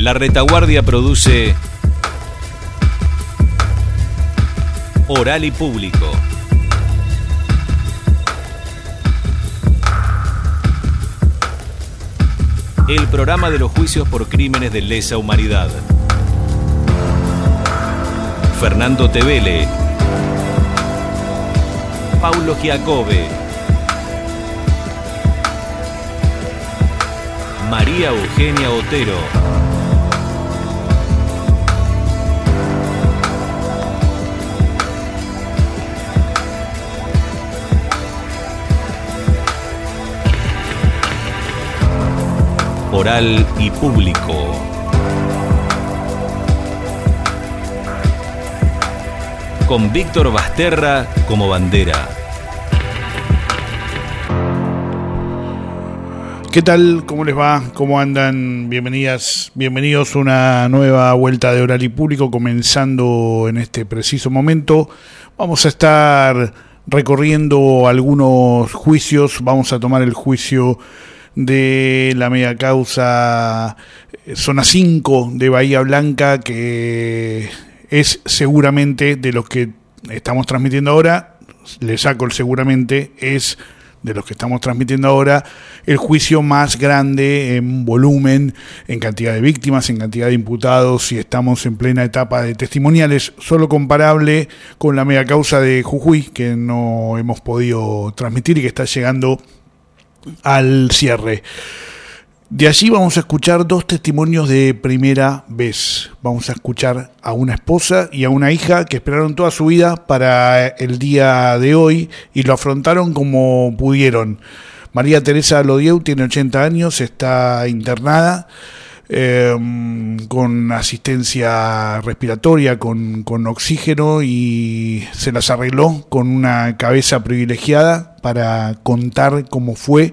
La Retaguardia produce Oral y Público. El programa de los juicios por crímenes de lesa humanidad. Fernando Tevele, Paulo Giacobbe, María Eugenia Otero, Oral y Público. Con Víctor Basterra como bandera. ¿Qué tal? ¿Cómo les va? ¿Cómo andan? Bienvenidos a una nueva vuelta de Oral y Público, comenzando en este preciso momento. Vamos a estar recorriendo algunos juicios. Vamos a tomar el juicio de la mega causa Zona 5 de Bahía Blanca, que es seguramente de los que estamos transmitiendo ahora, le saco el seguramente, es de los que estamos transmitiendo ahora el juicio más grande en volumen, en cantidad de víctimas, en cantidad de imputados, y estamos en plena etapa de testimoniales, solo comparable con la mega causa de Jujuy, que no hemos podido transmitir y que está llegando al cierre. De allí vamos a escuchar dos testimonios de primera vez. Vamos a escuchar a una esposa y a una hija que esperaron toda su vida para el día de hoy y lo afrontaron como pudieron. María Teresa Lodieu tiene 80 años, está internada con asistencia respiratoria, con oxígeno, y se las arregló con una cabeza privilegiada para contar cómo fue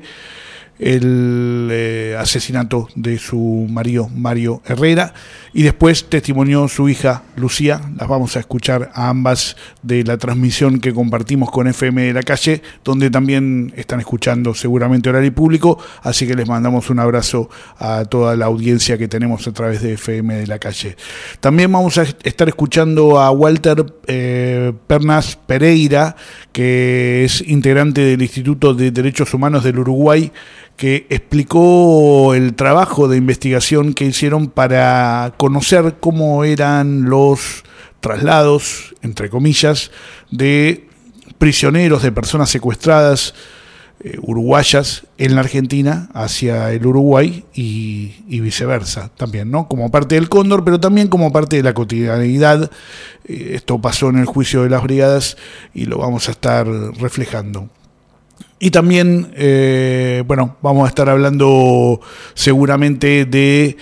el asesinato de su marido Mario Herrera, y después testimonió su hija Lucía. Las vamos a escuchar a ambas de la transmisión que compartimos con FM de la Calle, donde también están escuchando seguramente Oral y Público, así que les mandamos un abrazo a toda la audiencia que tenemos a través de FM de la Calle. También vamos a estar escuchando a Walter Pernas Pereira, que es integrante del Instituto de Derechos Humanos del Uruguay, que explicó el trabajo de investigación que hicieron para conocer cómo eran los traslados, entre comillas, de prisioneros, de personas secuestradas uruguayas en la Argentina hacia el Uruguay y viceversa también, ¿no? Como parte del Cóndor, pero también como parte de la cotidianidad. Esto pasó en el juicio de las brigadas y lo vamos a estar reflejando. Y también, vamos a estar hablando seguramente de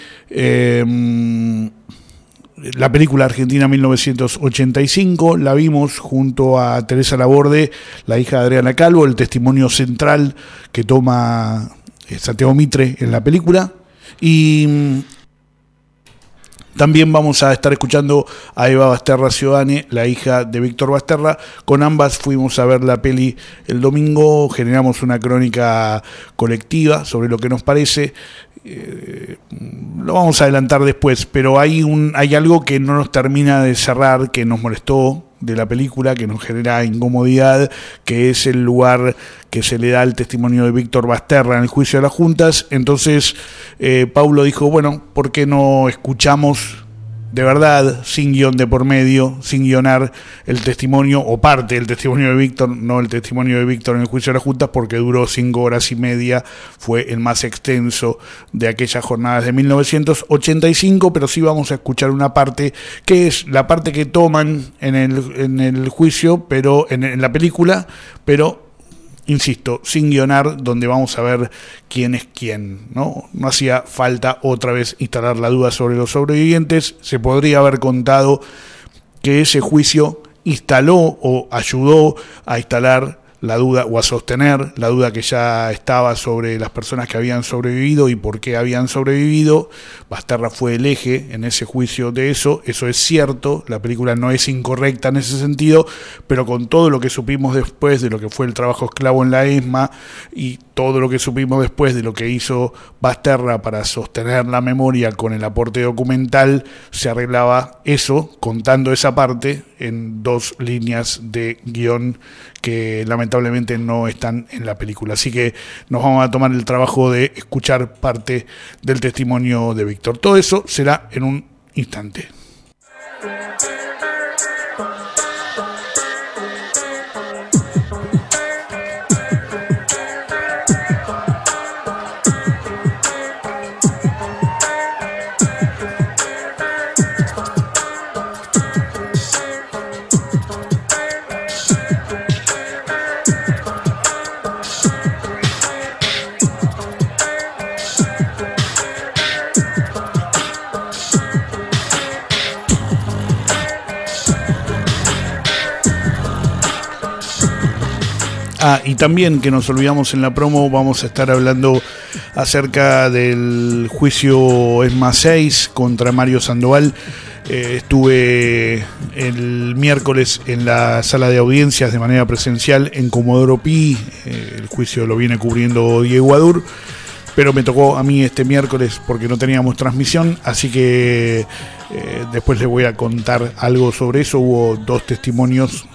la película argentina 1985. La vimos junto a Teresa Laborde, la hija de Adriana Calvo, el testimonio central que toma Santiago Mitre en la película. Y también vamos a estar escuchando a Eva Basterra Ciodane, la hija de Víctor Basterra. Con ambas fuimos a ver la peli el domingo, generamos una crónica colectiva sobre lo que nos parece. Lo vamos a adelantar después, pero hay algo que no nos termina de cerrar, que nos molestó de la película, que nos genera incomodidad, que es el lugar que se le da al testimonio de Víctor Basterra en el juicio de las juntas. Entonces Paulo dijo, bueno, ¿por qué no escuchamos de verdad, sin guión de por medio, sin guionar, el testimonio o parte del testimonio de Víctor, no el testimonio de Víctor en el juicio de las juntas, porque duró 5 horas y media, fue el más extenso de aquellas jornadas de 1985, pero sí vamos a escuchar una parte, que es la parte que toman en el juicio, pero en la película, pero insisto, sin guionar, donde vamos a ver quién es quién, ¿no? No hacía falta otra vez instalar la duda sobre los sobrevivientes. Se podría haber contado que ese juicio instaló o ayudó a instalar la duda o a sostener la duda que ya estaba sobre las personas que habían sobrevivido y por qué habían sobrevivido. Basterra fue el eje en ese juicio de eso es cierto, la película no es incorrecta en ese sentido, pero con todo lo que supimos después de lo que fue el trabajo esclavo en la ESMA y todo lo que supimos después de lo que hizo Basterra para sostener la memoria con el aporte documental, se arreglaba eso, contando esa parte en 2 líneas de guión que lamentablemente no están en la película. Así que nos vamos a tomar el trabajo de escuchar parte del testimonio de Víctor. Todo eso será en un instante. Y también, que nos olvidamos en la promo, vamos a estar hablando acerca del juicio ESMA 6 contra Mario Sandoval. Estuve el miércoles en la sala de audiencias de manera presencial en Comodoro Pi. El juicio lo viene cubriendo Diego Adur, pero me tocó a mí este miércoles porque no teníamos transmisión, así que después les voy a contar algo sobre eso. Hubo 2 testimonios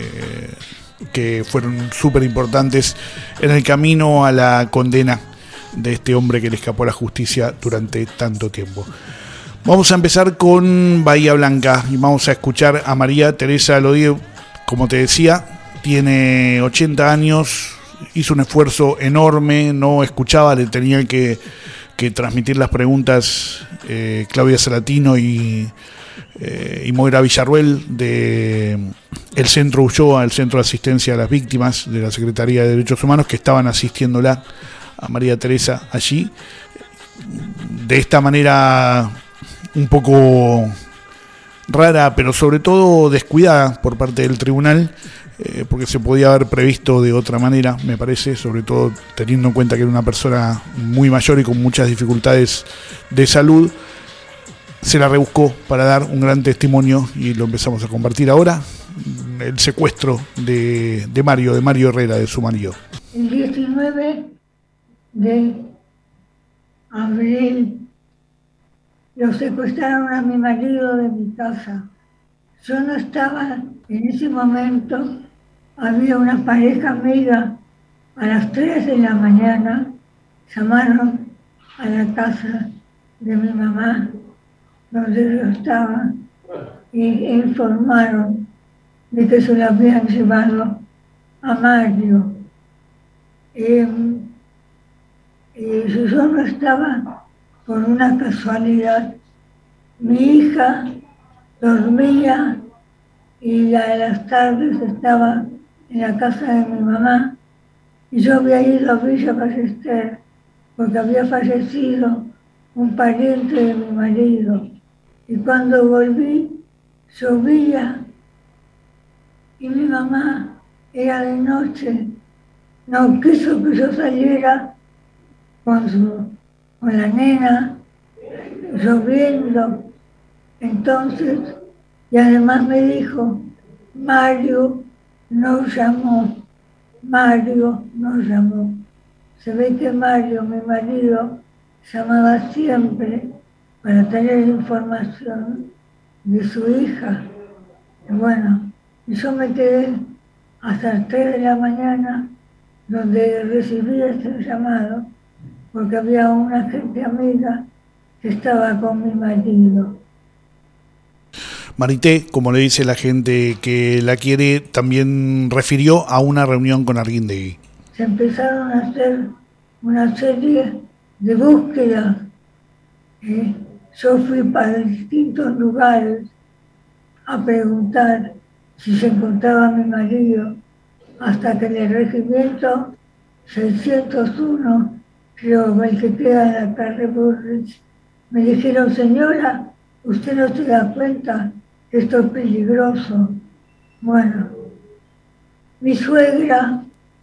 que fueron súper importantes en el camino a la condena de este hombre que le escapó a la justicia durante tanto tiempo. Vamos a empezar con Bahía Blanca y vamos a escuchar a María Teresa Lodieu. Como te decía, tiene 80 años, hizo un esfuerzo enorme, no escuchaba, le tenían que transmitir las preguntas Claudia Salatino y Moira Villarruel de el Centro Ulloa, el Centro de Asistencia a las Víctimas de la Secretaría de Derechos Humanos, que estaban asistiéndola a María Teresa allí, de esta manera un poco rara, pero sobre todo descuidada por parte del tribunal, porque se podía haber previsto de otra manera, me parece, sobre todo teniendo en cuenta que era una persona muy mayor y con muchas dificultades de salud. Se la rebuscó para dar un gran testimonio y lo empezamos a compartir ahora. El secuestro de Mario Herrera, de su marido. El 19 de abril lo secuestraron a mi marido de mi casa. Yo no estaba en ese momento. Había una pareja amiga a las 3 de la mañana. Llamaron a la casa de mi mamá, donde yo estaba, y informaron de que se lo habían llevado a Mario. Y yo no estaba por una casualidad. Mi hija dormía y a las tardes estaba en la casa de mi mamá, y yo había ido a Villa Ballester porque había fallecido un pariente de mi marido. Y cuando volví, llovía y mi mamá, era de noche, no quiso que yo saliera con la nena, lloviendo. Entonces, y además me dijo, Mario no llamó. Se ve que Mario, mi marido, llamaba siempre para tener información de su hija. Y bueno, yo me quedé hasta las 3 de la mañana, donde recibí este llamado, porque había una gente amiga que estaba con mi marido. Marité, como le dice la gente que la quiere, también refirió a una reunión con Arguindegui. Se empezaron a hacer una serie de búsquedas. Yo fui para distintos lugares a preguntar si se encontraba mi marido, hasta que en el regimiento 601, creo, el que queda en la calle Burrich, me dijeron, señora, ¿usted no se da cuenta que esto es peligroso? Bueno, mi suegra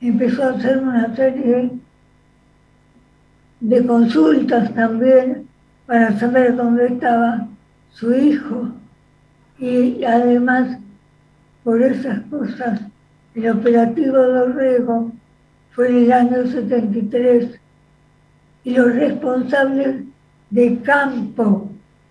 empezó a hacer una serie de consultas también para saber dónde estaba su hijo. Y además, por esas cosas, el operativo Dorrego fue en el año 73 y los responsables de campo,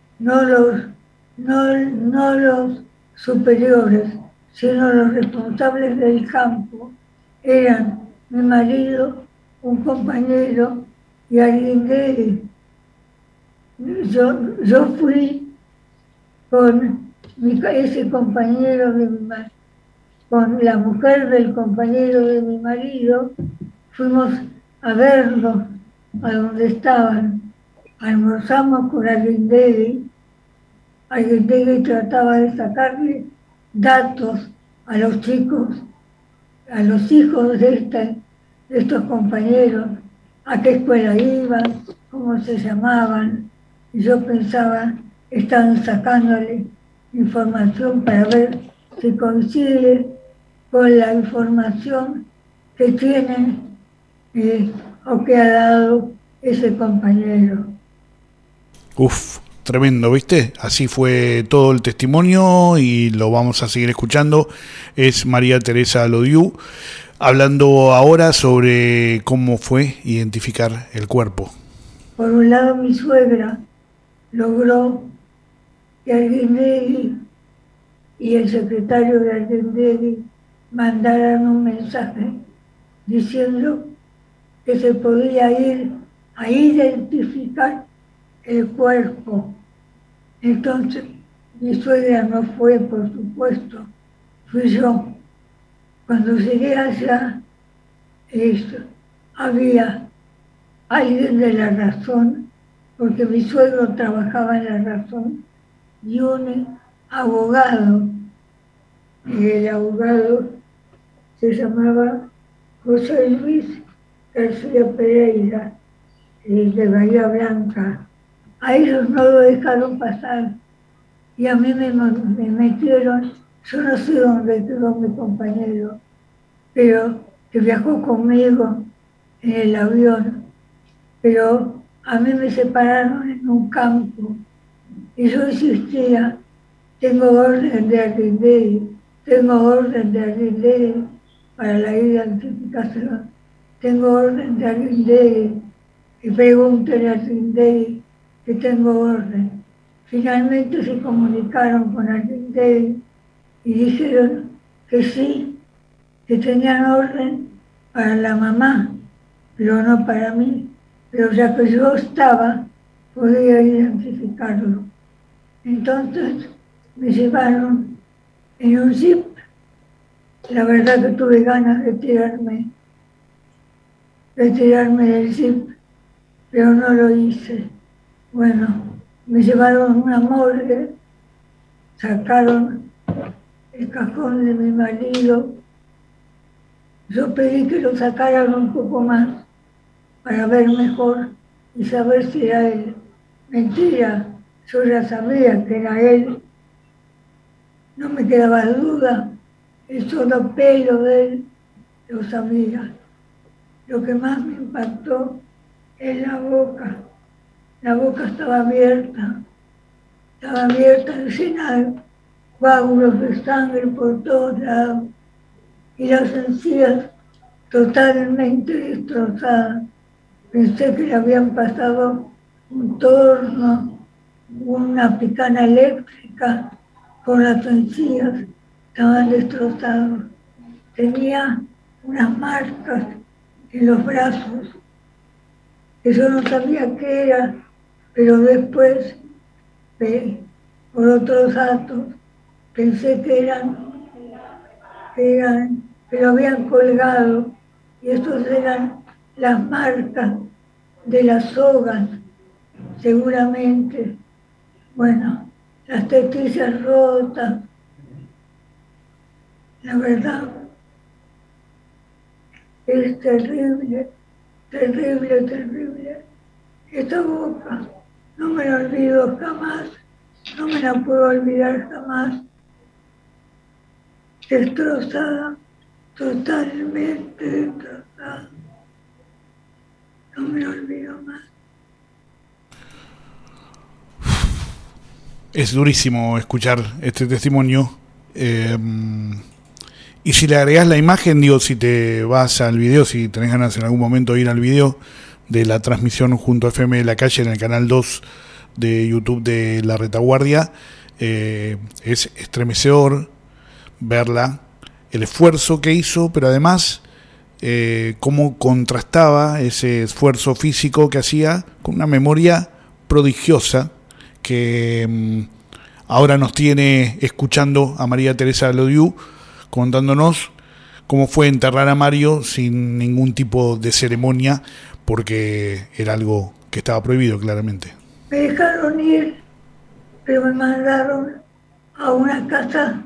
no los superiores, sino los responsables del campo, eran mi marido, un compañero y Arguindegui. Yo fui con ese compañero de mi marido, con la mujer del compañero de mi marido, fuimos a verlos a donde estaban. Almorzamos con Arguindegui. Arguindegui trataba de sacarle datos a los chicos, a los hijos de estos compañeros, a qué escuela iban, cómo se llamaban. Y yo pensaba, estaban sacándole información para ver si coincide con la información que tienen o que ha dado ese compañero. Uf, tremendo, ¿viste? Así fue todo el testimonio y lo vamos a seguir escuchando. Es María Teresa Lodiu, hablando ahora sobre cómo fue identificar el cuerpo. Por un lado, mi suegra logró que Arguindegui y el secretario de Arguindegui mandaran un mensaje diciendo que se podía ir a identificar el cuerpo. Entonces, mi suegra no fue, por supuesto, fui yo. Cuando llegué allá, había alguien de La Razón, porque mi suegro trabajaba en La Razón, y un abogado, y el abogado se llamaba José Luis García Pereira, de Bahía Blanca. A ellos no lo dejaron pasar y a mí me metieron, yo no sé dónde quedó mi compañero, pero que viajó conmigo en el avión, pero a mí me separaron en un campo y yo insistía, tengo orden de Arguindegui, tengo orden de Arguindegui para la identificación, tengo orden de Arguindegui y pregúntale a Arguindegui que tengo orden. Finalmente se comunicaron con Arguindegui y dijeron que sí, que tenían orden para la mamá, pero no para mí. Pero ya que yo estaba, podía identificarlo. Entonces me llevaron en un jeep. La verdad que tuve ganas de tirarme del jeep, pero no lo hice. Bueno, me llevaron a una morgue, sacaron el cajón de mi marido. Yo pedí que lo sacaran un poco más para ver mejor y saber si era él. Mentira, yo ya sabía que era él. No me quedaba duda, el solo pelo de él lo sabía. Lo que más me impactó es la boca. La boca estaba abierta, llena de coágulos de sangre por todos lados y las encías totalmente destrozadas. Pensé que le habían pasado un torno, una picana eléctrica por las encías, estaban destrozados. Tenía unas marcas en los brazos que yo no sabía qué era, pero después, por otros datos, pensé que lo habían colgado y estos eran las marcas de las sogas, seguramente. Bueno, las tetillas rotas. La verdad es terrible, terrible, terrible. Esta boca no me la olvido jamás, no me la puedo olvidar jamás. Destrozada totalmente destrozado. No me olvido más. Es durísimo escuchar este testimonio. Y si le agregás la imagen, digo, si te vas al video, si tenés ganas en algún momento de ir al video de la transmisión junto a FM de la Calle en el canal 2 de YouTube de La Retaguardia, es estremecedor verla, el esfuerzo que hizo, pero además cómo contrastaba ese esfuerzo físico que hacía con una memoria prodigiosa que ahora nos tiene escuchando a María Teresa Lodiu contándonos cómo fue enterrar a Mario sin ningún tipo de ceremonia, porque era algo que estaba prohibido claramente. Me dejaron ir, pero me mandaron a una casa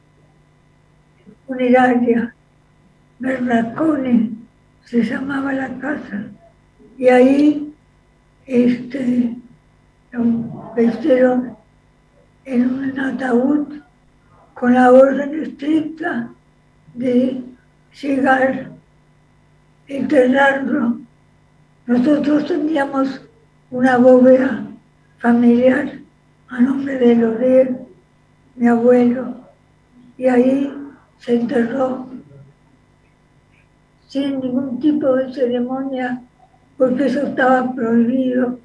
funeraria, Bernasconi se llamaba la casa, y ahí me hicieron en un ataúd con la orden estricta de llegar a enterrarlo. Nosotros teníamos una bóveda familiar a nombre de Lorel, mi abuelo, y ahí se enterró sin ningún tipo de ceremonia, porque eso estaba prohibido.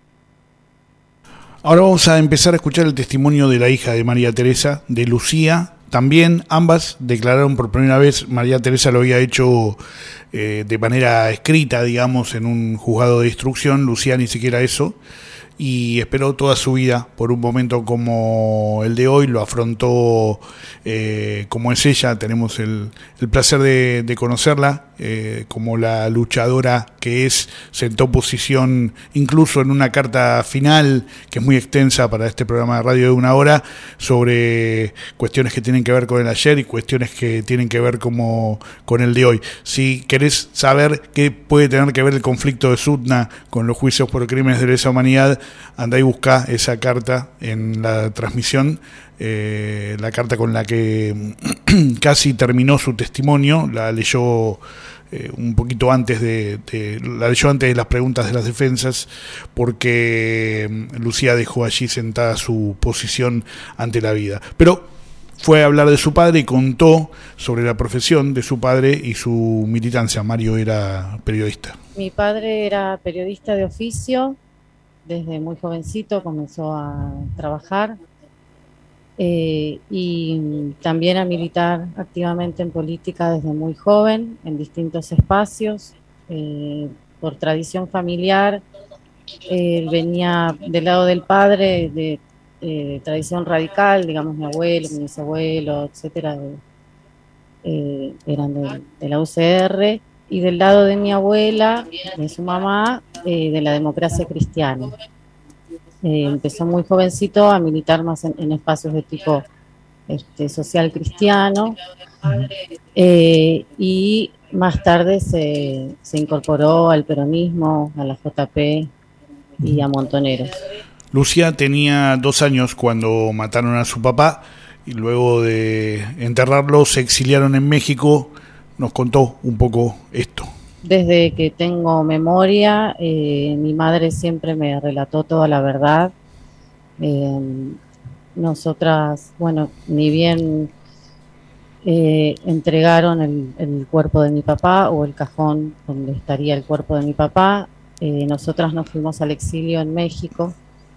Ahora vamos a empezar a escuchar el testimonio de la hija de María Teresa, de Lucía. También ambas declararon por primera vez. María Teresa lo había hecho de manera escrita, digamos, en un juzgado de instrucción. Lucía ni siquiera eso. Y esperó toda su vida por un momento como el de hoy, lo afrontó como es ella. Tenemos el placer de conocerla, como la luchadora que es. Sentó posición incluso en una carta final que es muy extensa para este programa de radio de 1 hora, sobre cuestiones que tienen que ver con el ayer y cuestiones que tienen que ver como con el de hoy. Si querés saber qué puede tener que ver el conflicto de Sutna con los juicios por crímenes de lesa humanidad, andá y buscá esa carta en la transmisión, la carta con la que casi terminó su testimonio. La leyó un poquito antes la leyó antes de las preguntas de las defensas, porque Lucía dejó allí sentada su posición ante la vida. Pero fue a hablar de su padre y contó sobre la profesión de su padre y su militancia. Mario era periodista. Mi padre era periodista de oficio. Desde muy jovencito comenzó a trabajar y también a militar activamente en política desde muy joven, en distintos espacios. Por tradición familiar, él venía del lado del padre, de tradición radical, digamos, mi abuelo, mi bisabuelo, etcétera, eran de la UCR. Y del lado de mi abuela, de su mamá, de la democracia cristiana. Empezó muy jovencito a militar más en espacios de tipo social cristiano, y más tarde se incorporó al peronismo, a la JP y a Montoneros. Lucía tenía 2 años cuando mataron a su papá y luego de enterrarlo se exiliaron en México. Nos contó un poco esto. Desde que tengo memoria, mi madre siempre me relató toda la verdad. Nosotras, bueno, ni bien entregaron el cuerpo de mi papá o el cajón donde estaría el cuerpo de mi papá, nosotras nos fuimos al exilio en México.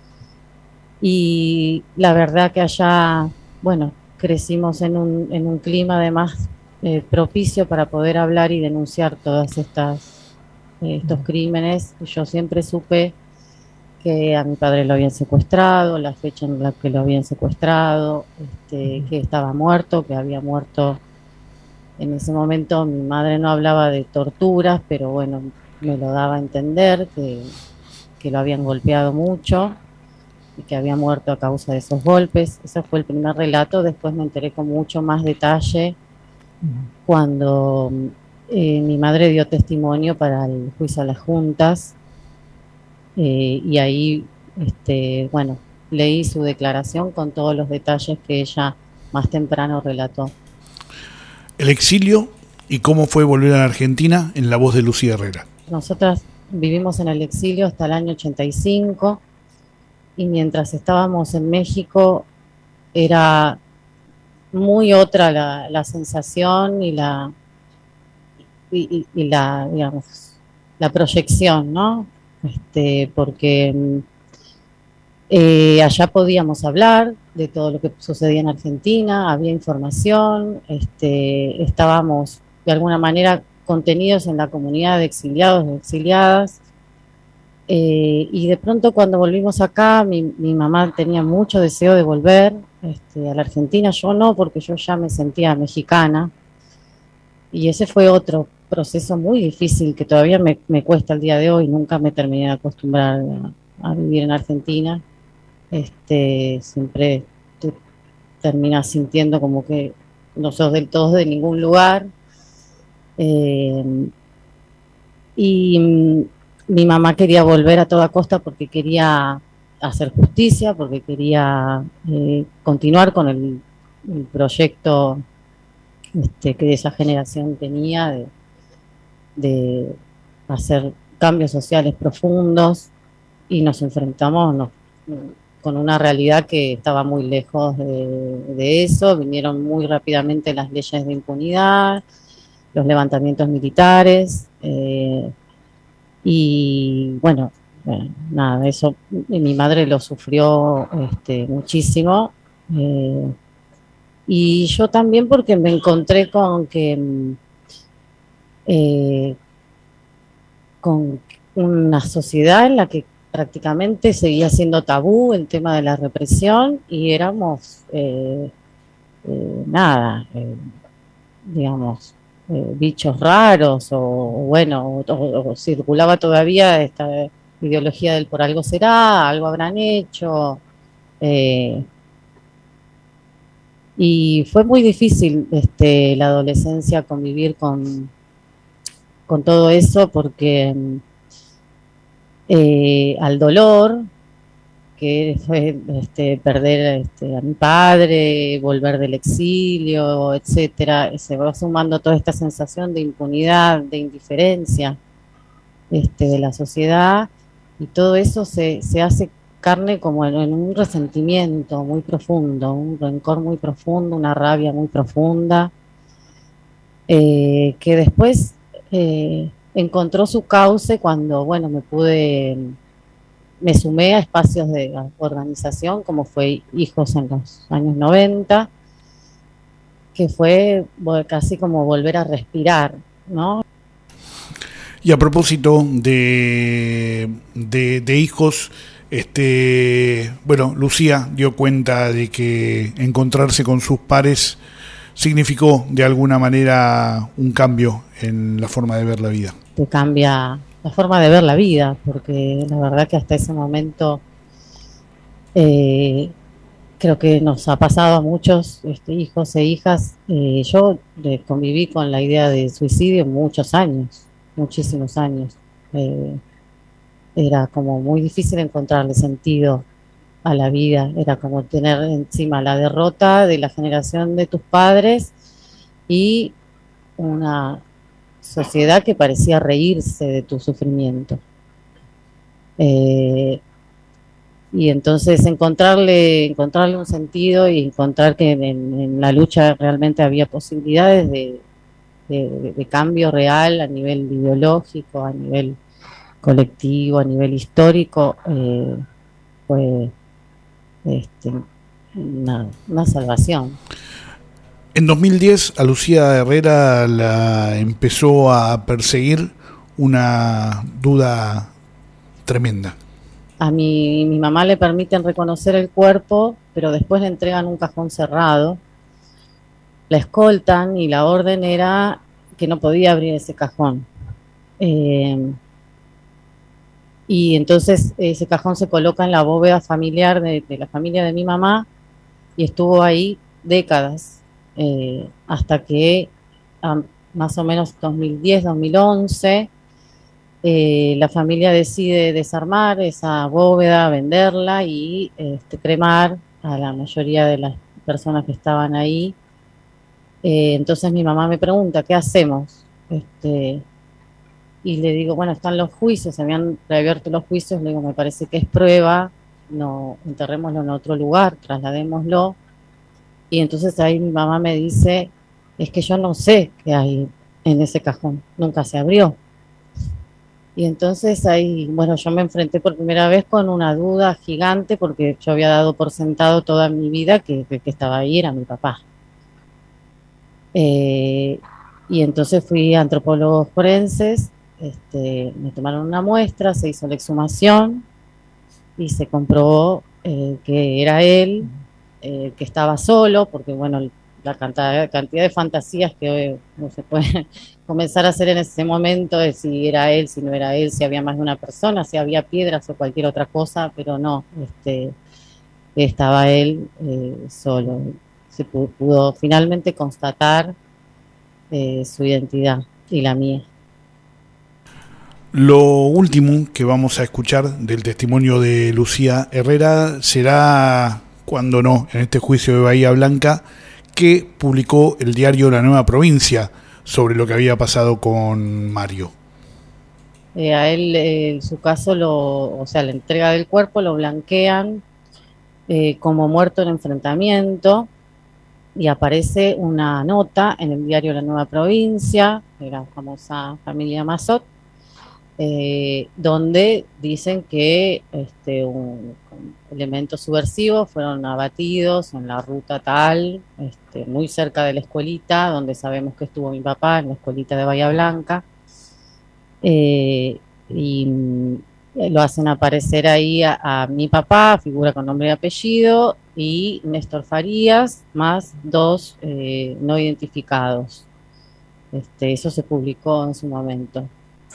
Y la verdad que allá, bueno, crecimos en un clima además propicio para poder hablar y denunciar todas estos crímenes. Yo siempre supe que a mi padre lo habían secuestrado, la fecha en la que lo habían secuestrado, que estaba muerto, que había muerto. En ese momento mi madre no hablaba de torturas, pero bueno, me lo daba a entender, que lo habían golpeado mucho y que había muerto a causa de esos golpes. Ese fue el primer relato. Después me enteré con mucho más detalle cuando mi madre dio testimonio para el juicio a las juntas, y ahí bueno, leí su declaración con todos los detalles que ella más temprano relató. El exilio ¿Y cómo fue volver a la Argentina en la voz de Lucía Herrera? Nosotras vivimos en el exilio hasta el año 85 y mientras estábamos en México era muy otra la sensación y la digamos, la proyección, ¿no? Porque allá podíamos hablar de todo lo que sucedía en Argentina, había información, estábamos de alguna manera contenidos en la comunidad de exiliados y exiliadas. Y de pronto cuando volvimos acá, mi mamá tenía mucho deseo de volver a la Argentina, yo no, porque yo ya me sentía mexicana. Y ese fue otro proceso muy difícil que todavía me cuesta el día de hoy, nunca me terminé de acostumbrar a vivir en Argentina. Siempre te terminas sintiendo como que no sos del todo de ningún lugar. Y mi mamá quería volver a toda costa porque quería hacer justicia, porque quería continuar con el proyecto que esa generación tenía de hacer cambios sociales profundos, y nos enfrentamos con una realidad que estaba muy lejos de eso. Vinieron muy rápidamente las leyes de impunidad, los levantamientos militares, y bueno, nada, eso mi madre lo sufrió muchísimo, y yo también porque me encontré con una sociedad en la que prácticamente seguía siendo tabú el tema de la represión y éramos digamos, bichos raros, o circulaba todavía esta ideología del por algo será, algo habrán hecho, y fue muy difícil la adolescencia convivir con todo eso, porque al dolor que fue perder a mi padre, volver del exilio, etcétera, se va sumando toda esta sensación de impunidad, de indiferencia de la sociedad, y todo eso se hace carne como en un resentimiento muy profundo, un rencor muy profundo, una rabia muy profunda, que después encontró su cauce cuando, bueno, me sumé a espacios de organización, como fue Hijos en los años 90, que fue casi como volver a respirar, ¿no? Y a propósito de Hijos, bueno, Lucía dio cuenta de que encontrarse con sus pares significó de alguna manera un cambio en la forma de ver la vida. Te cambia la forma de ver la vida, porque la verdad que hasta ese momento creo que nos ha pasado a muchos hijos e hijas. Yo conviví con la idea de suicidio muchos años, muchísimos años. Era como muy difícil encontrarle sentido a la vida, era como tener encima la derrota de la generación de tus padres y una sociedad que parecía reírse de tu sufrimiento. Y entonces encontrarle un sentido y encontrar que en la lucha realmente había posibilidades de cambio real a nivel ideológico, a nivel colectivo, a nivel histórico, fue una salvación. En 2010 a Lucía Herrera la empezó a perseguir una duda tremenda. A mi mamá le permiten reconocer el cuerpo, pero después le entregan un cajón cerrado, la escoltan y la orden era que no podía abrir ese cajón. Y entonces ese cajón se coloca en la bóveda familiar de la familia de mi mamá y estuvo ahí décadas, hasta que más o menos 2010, 2011, la familia decide desarmar esa bóveda, venderla y cremar a la mayoría de las personas que estaban ahí. Entonces mi mamá me pregunta, ¿qué hacemos? Y le digo, bueno, están los juicios, se habían reabierto los juicios, le digo, me parece que es prueba, no, enterrémoslo en otro lugar, trasladémoslo. Y entonces ahí mi mamá me dice, es que yo no sé qué hay en ese cajón, nunca se abrió. Y entonces ahí, bueno, yo me enfrenté por primera vez con una duda gigante porque yo había dado por sentado toda mi vida que estaba ahí era mi papá. Y entonces fui a antropólogos forenses, me tomaron una muestra, se hizo la exhumación y se comprobó que era él, que estaba solo, porque bueno, la cantidad de fantasías que hoy no se puede comenzar a hacer en ese momento de si era él, si no era él, si había más de una persona, si había piedras o cualquier otra cosa, pero no, estaba él solo. Se pudo finalmente constatar su identidad y la mía. Lo último que vamos a escuchar del testimonio de Lucía Herrera será, cuando no, en este juicio de Bahía Blanca, que publicó el diario La Nueva Provincia sobre lo que había pasado con Mario. A él, en su caso, la entrega del cuerpo lo blanquean como muerto en enfrentamiento, y aparece una nota en el diario La Nueva Provincia, de la famosa familia Mazot, donde dicen que elementos subversivos fueron abatidos en la ruta tal, muy cerca de la escuelita, donde sabemos que estuvo mi papá, en la escuelita de Bahía Blanca, y lo hacen aparecer ahí a mi papá, figura con nombre y apellido, y Néstor Farías, más 2 no identificados. Eso se publicó en su momento.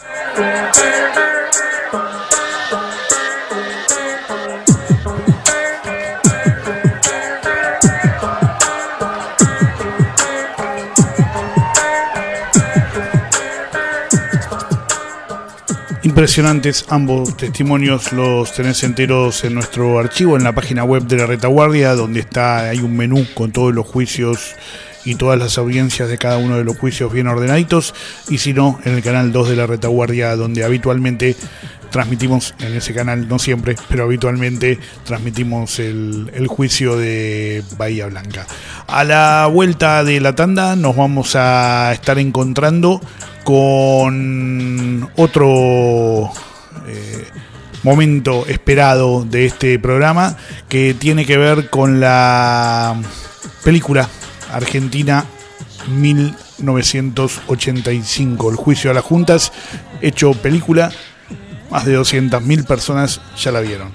Impresionantes ambos testimonios, los tenés enteros en nuestro archivo, en la página web de la Retaguardia, donde hay un menú con todos los juicios y todas las audiencias de cada uno de los juicios bien ordenaditos, y si no, en el canal 2 de la Retaguardia, donde habitualmente transmitimos, en ese canal, no siempre, pero habitualmente transmitimos el juicio de Bahía Blanca. A la vuelta de la tanda nos vamos a estar encontrando con otro momento esperado de este programa, que tiene que ver con la película argentina 1985, el juicio a las juntas, hecho película. Más de 200.000 personas ya la vieron.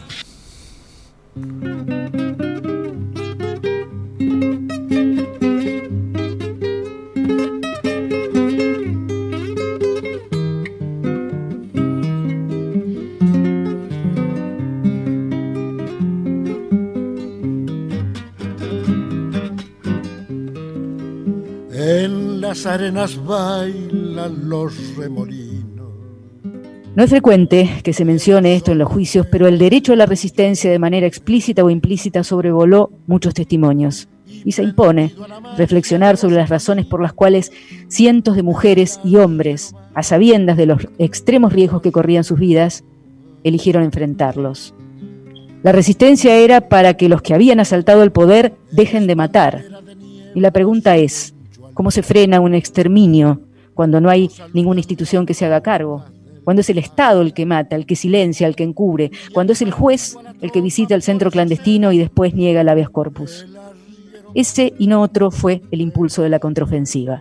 En las arenas bailan los remolinos. No es frecuente que se mencione esto en los juicios, pero el derecho a la resistencia de manera explícita o implícita sobrevoló muchos testimonios. Y se impone reflexionar sobre las razones por las cuales cientos de mujeres y hombres, a sabiendas de los extremos riesgos que corrían sus vidas, eligieron enfrentarlos. La resistencia era para que los que habían asaltado el poder dejen de matar. Y la pregunta es, ¿cómo se frena un exterminio cuando no hay ninguna institución que se haga cargo? Cuando es el Estado el que mata, el que silencia, el que encubre, cuando es el juez el que visita el centro clandestino y después niega el habeas corpus. Ese y no otro fue el impulso de la contraofensiva.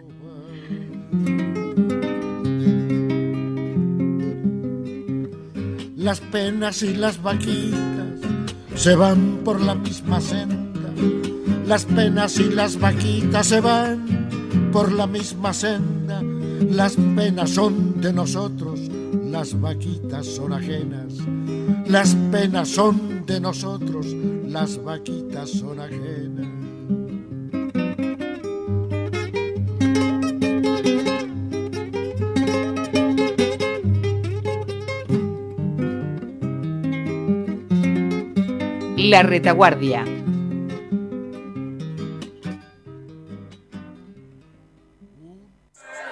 Las penas y las vaquitas se van por la misma senda. Las penas y las vaquitas se van por la misma senda. Las penas son de nosotros, las vaquitas son ajenas. Las penas son de nosotros, las vaquitas son ajenas. La Retaguardia.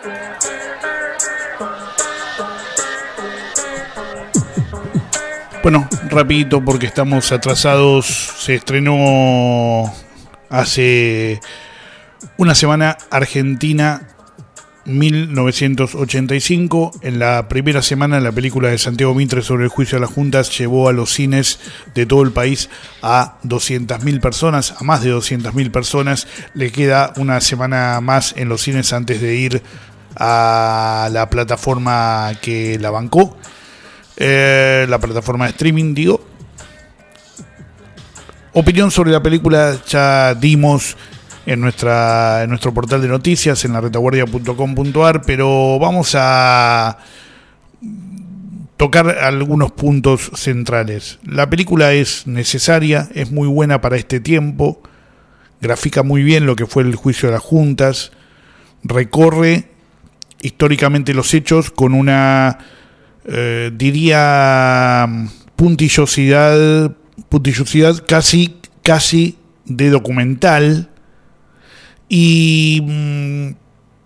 Bueno, rapidito porque estamos atrasados. Se estrenó hace una semana Argentina 1985. En la primera semana, la película de Santiago Mitre sobre el juicio a las juntas llevó a los cines de todo el país a 200.000 personas, a más de 200.000 personas. Le queda una semana más en los cines antes de ir a la plataforma que la bancó. La plataforma de streaming, digo. Opinión sobre la película ya dimos en nuestro portal de noticias, en laretaguardia.com.ar, pero vamos a tocar algunos puntos centrales. La película es necesaria, es muy buena para este tiempo, grafica muy bien lo que fue el juicio de las juntas, recorre históricamente los hechos con una diría puntillosidad casi de documental, y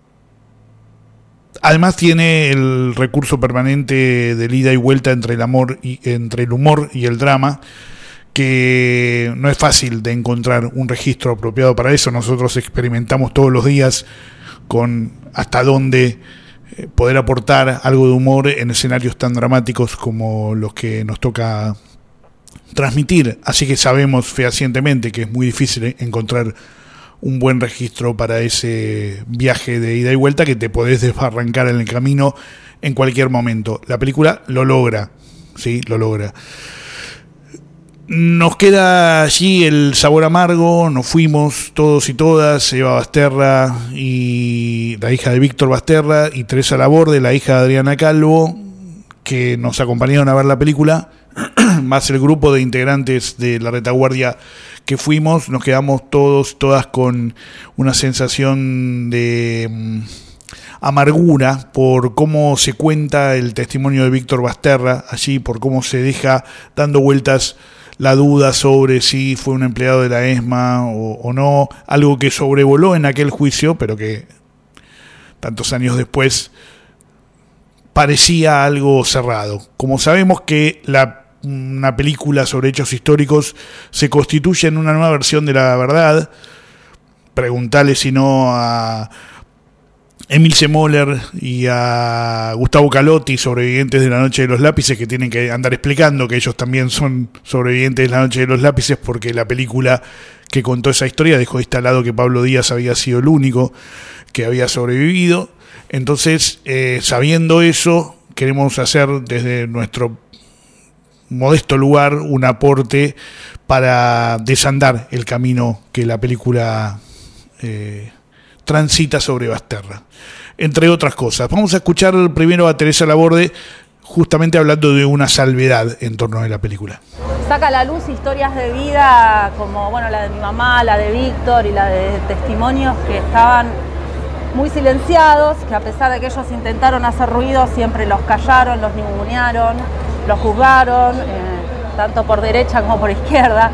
además tiene el recurso permanente del ida y vuelta entre el humor y el drama, que no es fácil de encontrar un registro apropiado para eso. Nosotros experimentamos todos los días con hasta dónde poder aportar algo de humor en escenarios tan dramáticos como los que nos toca transmitir, así que sabemos fehacientemente que es muy difícil encontrar un buen registro para ese viaje de ida y vuelta que te podés desbarrancar en el camino en cualquier momento. La película lo logra, ¿sí? Lo logra. Nos queda allí el sabor amargo. Nos fuimos todos y todas, Eva Basterra y la hija de Víctor Basterra, y Teresa Laborde, la hija de Adriana Calvo, que nos acompañaron a ver la película, más el grupo de integrantes de la retaguardia que fuimos. Nos quedamos todas con una sensación de amargura por cómo se cuenta el testimonio de Víctor Basterra allí, por cómo se deja dando vueltas la duda sobre si fue un empleado de la ESMA o no, algo que sobrevoló en aquel juicio, pero que tantos años después parecía algo cerrado. Como sabemos que una película sobre hechos históricos se constituye en una nueva versión de la verdad, preguntale si no a Emilce Moller y a Gustavo Calotti, sobrevivientes de la Noche de los Lápices, que tienen que andar explicando que ellos también son sobrevivientes de la Noche de los Lápices, porque la película que contó esa historia dejó instalado que Pablo Díaz había sido el único que había sobrevivido. Entonces, sabiendo eso, queremos hacer desde nuestro modesto lugar un aporte para desandar el camino que la película transita sobre Basterra, entre otras cosas. Vamos a escuchar primero a Teresa Laborde, justamente hablando de una salvedad en torno a la película. Saca a la luz historias de vida como, bueno, la de mi mamá, la de Víctor y la de testimonios que estaban muy silenciados, que a pesar de que ellos intentaron hacer ruido, siempre los callaron, los ningunearon, los juzgaron, tanto por derecha como por izquierda.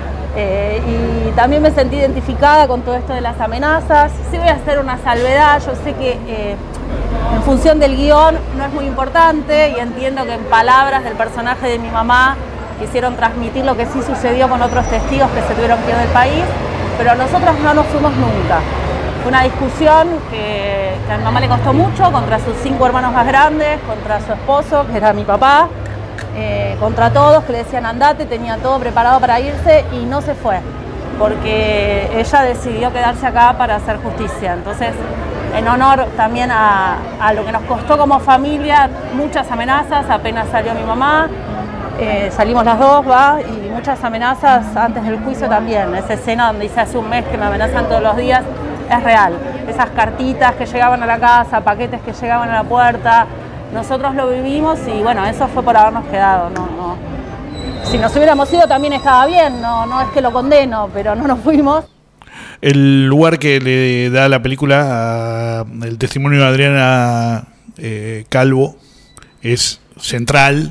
Y también me sentí identificada con todo esto de las amenazas. Sí voy a hacer una salvedad, yo sé que en función del guión no es muy importante, y entiendo que en palabras del personaje de mi mamá quisieron transmitir lo que sí sucedió con otros testigos que se tuvieron que ir del país, pero nosotros no nos fuimos nunca. Fue una discusión que a mi mamá le costó mucho, contra sus 5 hermanos más grandes, contra su esposo, que era mi papá, contra todos, que le decían andate, tenía todo preparado para irse y no se fue, porque ella decidió quedarse acá para hacer justicia. Entonces, en honor también a lo que nos costó como familia, muchas amenazas, apenas salió mi mamá, salimos las dos, y muchas amenazas antes del juicio también. Esa escena donde dice hace un mes que me amenazan todos los días, es real. Esas cartitas que llegaban a la casa, paquetes que llegaban a la puerta, nosotros lo vivimos, y bueno, eso fue por habernos quedado. No. Si nos hubiéramos ido también estaba bien, no es que lo condeno, pero no nos fuimos. El lugar que le da la película el testimonio de Adriana Calvo es central,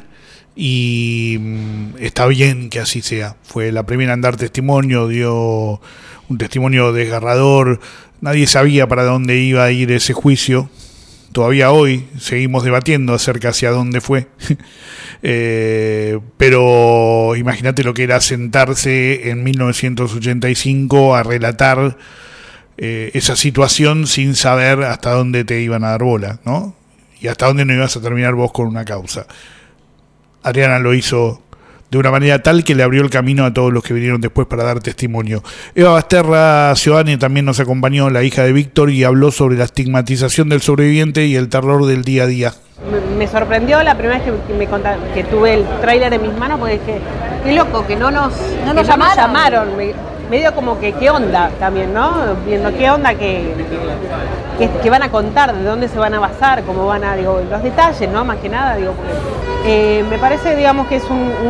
y está bien que así sea. Fue la primera en dar testimonio, dio un testimonio desgarrador. Nadie sabía para dónde iba a ir ese juicio, todavía hoy seguimos debatiendo acerca hacia dónde fue. Pero imagínate lo que era sentarse en 1985 a relatar esa situación sin saber hasta dónde te iban a dar bola, ¿no? Y hasta dónde no ibas a terminar vos con una causa. Adriana lo hizo de una manera tal que le abrió el camino a todos los que vinieron después para dar testimonio. Eva Basterra Ciudadani también nos acompañó, la hija de Víctor, y habló sobre la estigmatización del sobreviviente y el terror del día a día. Me sorprendió la primera vez que tuve el tráiler en mis manos, porque dije, qué loco, que no nos llamaron. Medio como que qué onda también, ¿no? Viendo qué onda que van a contar, de dónde se van a basar, cómo van a, digo, los detalles, ¿no? Más que nada, digo, porque, me parece, digamos, que es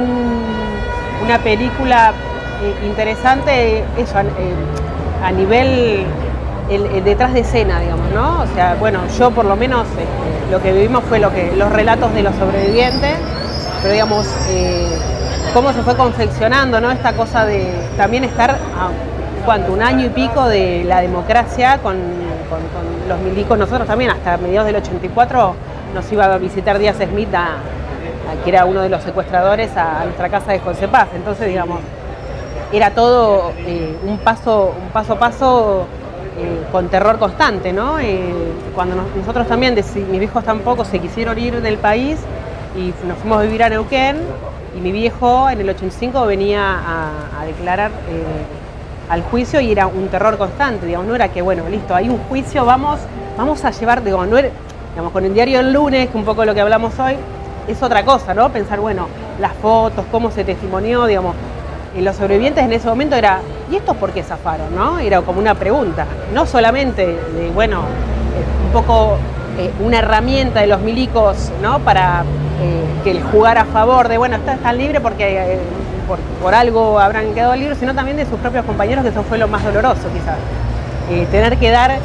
una película interesante, eso, a nivel el detrás de escena, digamos, ¿no? O sea, bueno, yo por lo menos lo que vivimos fue los relatos de los sobrevivientes, pero digamos, cómo se fue confeccionando, ¿no? Esta cosa de también estar un año y pico de la democracia con los milicos. Nosotros también, hasta mediados del 84, nos iba a visitar Díaz Smith, que era uno de los secuestradores, a nuestra casa de José Paz. Entonces, digamos, era todo un paso a paso con terror constante, ¿no? Cuando nosotros también, mis viejos tampoco se quisieron ir del país y nos fuimos a vivir a Neuquén. Y mi viejo en el 85 venía a declarar al juicio y era un terror constante, digamos, no era que, bueno, listo, hay un juicio, vamos a llevar, digamos, no era, digamos, con el diario El Lunes, que un poco lo que hablamos hoy, es otra cosa, ¿no? Pensar, bueno, las fotos, cómo se testimonió, digamos, los sobrevivientes en ese momento era, ¿y estos por qué zafaron, no? Era como una pregunta, no solamente de, bueno, un poco una herramienta de los milicos, ¿no? Para que el jugar a favor de, bueno, están libres porque por algo habrán quedado libres, sino también de sus propios compañeros, que eso fue lo más doloroso quizás. Tener que dar,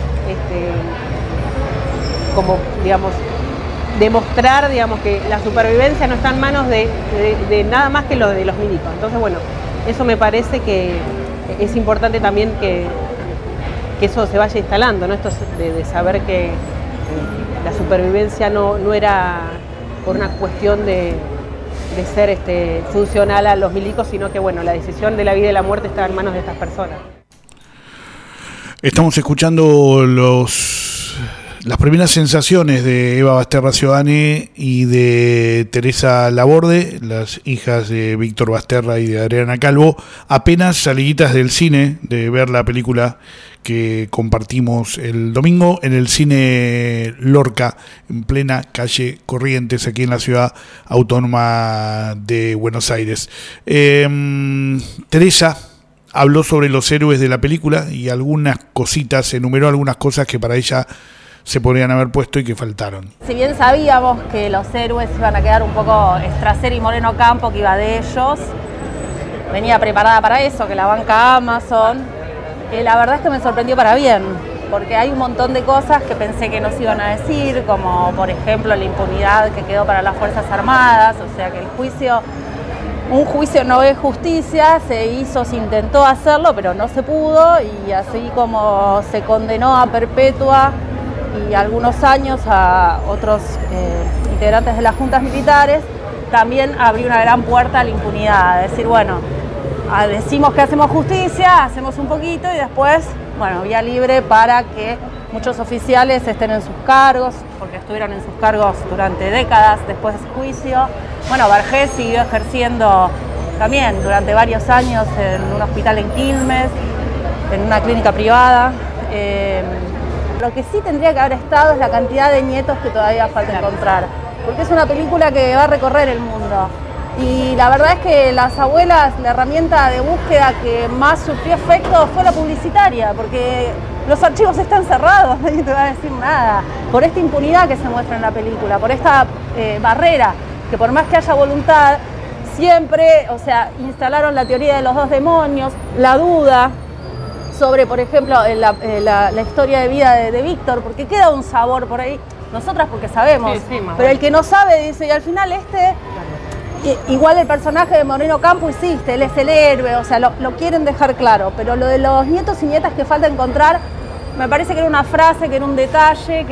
como, digamos, demostrar, digamos, que la supervivencia no está en manos de nada más que lo de los milicos. Entonces, bueno, eso me parece que es importante también que eso se vaya instalando, ¿no? Esto de saber que la supervivencia no era por una cuestión de ser funcional a los milicos, sino que, bueno, la decisión de la vida y la muerte está en manos de estas personas. Estamos escuchando las primeras sensaciones de Eva Basterra Ciudadani y de Teresa Laborde, las hijas de Víctor Basterra y de Adriana Calvo, apenas saliditas del cine, de ver la película que compartimos el domingo en el cine Lorca, en plena calle Corrientes, aquí en la ciudad autónoma de Buenos Aires. Teresa habló sobre los héroes de la película y algunas cositas, enumeró algunas cosas que para ella se podrían haber puesto y que faltaron. Si bien sabíamos que los héroes iban a quedar un poco Stracer y Moreno Campo, que iba de ellos, venía preparada para eso, que la banca Amazon. La verdad es que me sorprendió para bien, porque hay un montón de cosas que pensé que nos iban a decir, como por ejemplo la impunidad que quedó para las Fuerzas Armadas, o sea que un juicio no es justicia, se intentó hacerlo, pero no se pudo, y así como se condenó a perpetua y algunos años a otros integrantes de las juntas militares, también abrió una gran puerta a la impunidad, es decir, bueno, decimos que hacemos justicia, hacemos un poquito y después, bueno, vía libre para que muchos oficiales estén en sus cargos, porque estuvieron en sus cargos durante décadas después del juicio. Bueno, Vergés siguió ejerciendo también durante varios años en un hospital en Quilmes, en una clínica privada. Lo que sí tendría que haber estado es la cantidad de nietos que todavía falta encontrar, porque es una película que va a recorrer el mundo. Y la verdad es que las abuelas, la herramienta de búsqueda que más sufrió efecto fue la publicitaria, porque los archivos están cerrados, nadie te va a decir nada. Por esta impunidad que se muestra en la película, por esta barrera, que por más que haya voluntad, siempre, o sea, instalaron la teoría de los dos demonios, la duda sobre, por ejemplo, la historia de vida de Víctor, porque queda un sabor por ahí, nosotras porque sabemos, pero el que no sabe dice, y al final igual el personaje de Moreno Campo existe, él es el héroe, o sea, lo quieren dejar claro, pero lo de los nietos y nietas que falta encontrar, me parece que era una frase, que era un detalle, que